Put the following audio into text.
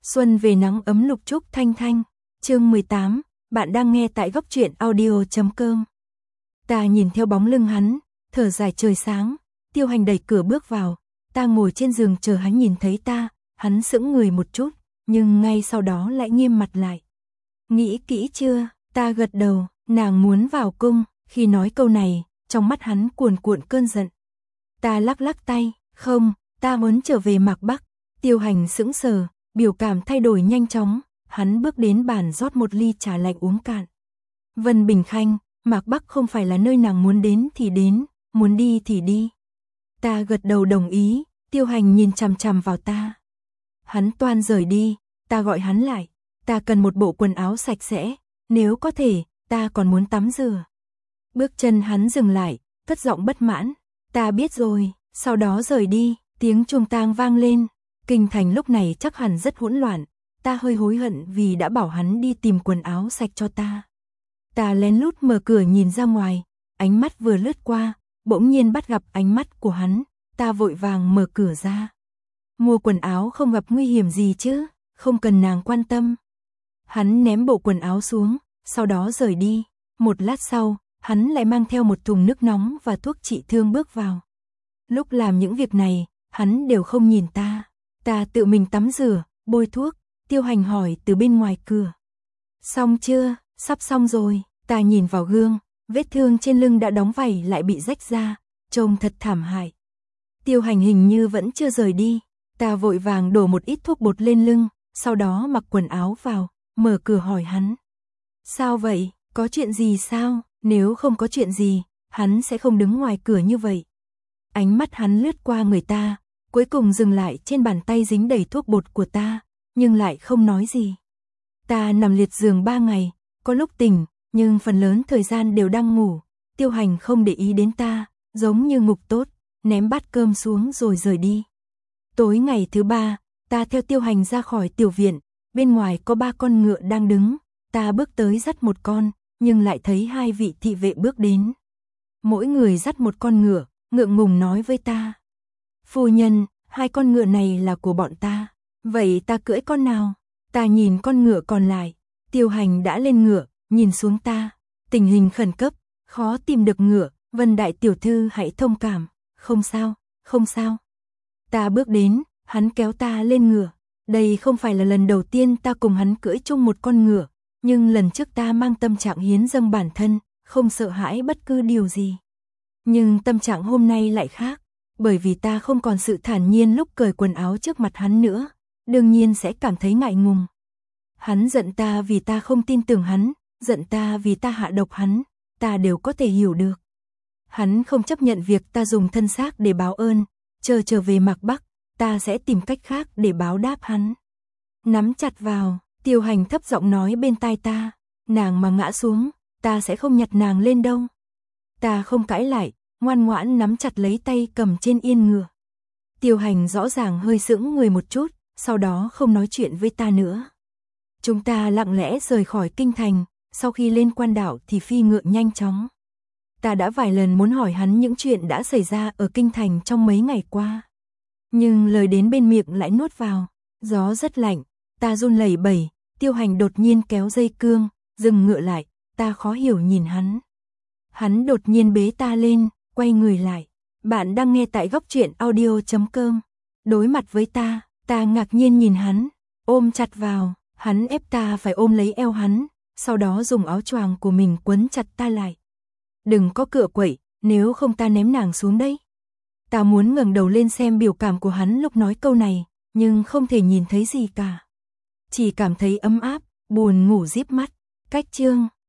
Xuân về nắng ấm Lục Trúc Thanh Thanh. Chương 18, bạn đang nghe tại góc truyện audio.com. Ta nhìn theo bóng lưng hắn, thở dài trời sáng, Tiêu Hành đẩy cửa bước vào, ta ngồi trên giường chờ hắn nhìn thấy ta, hắn sững người một chút, nhưng ngay sau đó lại nghiêm mặt lại. Nghĩ kỹ chưa? Ta gật đầu, nàng muốn vào cung, khi nói câu này, trong mắt hắn cuồn cuộn cơn giận. Ta lắc lắc tay, không, ta muốn trở về Mạc Bắc. Tiêu Hành sững sờ, biểu cảm thay đổi nhanh chóng, hắn bước đến bàn rót một ly trà lạnh uống cạn. Vân Bình Khanh, Mạc Bắc không phải là nơi nàng muốn đến thì đến, muốn đi thì đi. Ta gật đầu đồng ý, Tiêu Hành nhìn chằm chằm vào ta. Hắn toan rời đi, ta gọi hắn lại, ta cần một bộ quần áo sạch sẽ, nếu có thể, ta còn muốn tắm rửa. Bước chân hắn dừng lại, cất giọng bất mãn, ta biết rồi, sau đó rời đi, tiếng chuông tang vang lên. Kinh thành lúc này chắc hẳn rất hỗn loạn, ta hơi hối hận vì đã bảo hắn đi tìm quần áo sạch cho ta. Ta lén lút mở cửa nhìn ra ngoài, ánh mắt vừa lướt qua, bỗng nhiên bắt gặp ánh mắt của hắn, ta vội vàng mở cửa ra. Mua quần áo không gặp nguy hiểm gì chứ, không cần nàng quan tâm. Hắn ném bộ quần áo xuống, sau đó rời đi. Một lát sau, hắn lại mang theo một thùng nước nóng và thuốc trị thương bước vào. Lúc làm những việc này, hắn đều không nhìn ta. Ta tự mình tắm rửa, bôi thuốc, Tiêu Hành hỏi từ bên ngoài cửa. Xong chưa? Sắp xong rồi. Ta nhìn vào gương, vết thương trên lưng đã đóng vảy lại bị rách ra, trông thật thảm hại. Tiêu Hành hình như vẫn chưa rời đi. Ta vội vàng đổ một ít thuốc bột lên lưng, sau đó mặc quần áo vào, mở cửa hỏi hắn. Sao vậy? Có chuyện gì sao? Nếu không có chuyện gì, hắn sẽ không đứng ngoài cửa như vậy. Ánh mắt hắn lướt qua người ta, cuối cùng dừng lại trên bàn tay dính đầy thuốc bột của ta, nhưng lại không nói gì. Ta nằm liệt giường 3 ngày, có lúc tỉnh, nhưng phần lớn thời gian đều đang ngủ. Tiêu Hành không để ý đến ta, giống như ngục tốt, ném bát cơm xuống rồi rời đi. Tối ngày thứ 3, ta theo Tiêu Hành ra khỏi tiểu viện, bên ngoài có 3 con ngựa đang đứng, ta bước tới dắt một con, nhưng lại thấy 2 vị thị vệ bước đến. Mỗi người dắt một con ngựa, ngượng ngùng nói với ta. Phu nhân, 2 con ngựa này là của bọn ta, vậy ta cưỡi con nào? Ta nhìn con ngựa còn lại, Tiêu Hành đã lên ngựa, nhìn xuống ta, tình hình khẩn cấp, khó tìm được ngựa, Vân đại tiểu thư hãy thông cảm, không sao, không sao. Ta bước đến, hắn kéo ta lên ngựa, đây không phải là lần đầu tiên ta cùng hắn cưỡi chung một con ngựa, nhưng lần trước ta mang tâm trạng hiến dâng bản thân, không sợ hãi bất cứ điều gì. Nhưng tâm trạng hôm nay lại khác, bởi vì ta không còn sự thản nhiên lúc cởi quần áo trước mặt hắn nữa, đương nhiên sẽ cảm thấy ngại ngùng. Hắn giận ta vì ta không tin tưởng hắn, giận ta vì ta hạ độc hắn, ta đều có thể hiểu được. Hắn không chấp nhận việc ta dùng thân xác để báo ơn, trở về Mạc Bắc, ta sẽ tìm cách khác để báo đáp hắn. Nắm chặt vào, Tiêu Hành thấp giọng nói bên tai ta, nàng mà ngã xuống, ta sẽ không nhặt nàng lên đâu. Ta không cãi lại, ngoan ngoãn nắm chặt lấy tay cầm trên yên ngựa. Tiêu Hành rõ ràng hơi sững người một chút, sau đó không nói chuyện với ta nữa. Chúng ta lặng lẽ rời khỏi kinh thành, sau khi lên quan đảo thì phi ngựa nhanh chóng. Ta đã vài lần muốn hỏi hắn những chuyện đã xảy ra ở kinh thành trong mấy ngày qua. Nhưng lời đến bên miệng lại nuốt vào, gió rất lạnh, ta run lẩy bẩy, Tiêu Hành đột nhiên kéo dây cương, dừng ngựa lại, ta khó hiểu nhìn hắn. Hắn đột nhiên bế ta lên, quay người lại. Bạn đang nghe tại góc truyện audio.com. Đối mặt với ta, ta ngạc nhiên nhìn hắn, ôm chặt vào, hắn ép ta phải ôm lấy eo hắn, sau đó dùng áo choàng của mình quấn chặt ta lại. Đừng có cựa quậy, nếu không ta ném nàng xuống đấy. Ta muốn ngẩng đầu lên xem biểu cảm của hắn lúc nói câu này, nhưng không thể nhìn thấy gì cả. Chỉ cảm thấy ấm áp, buồn ngủ díp mắt. Cách chương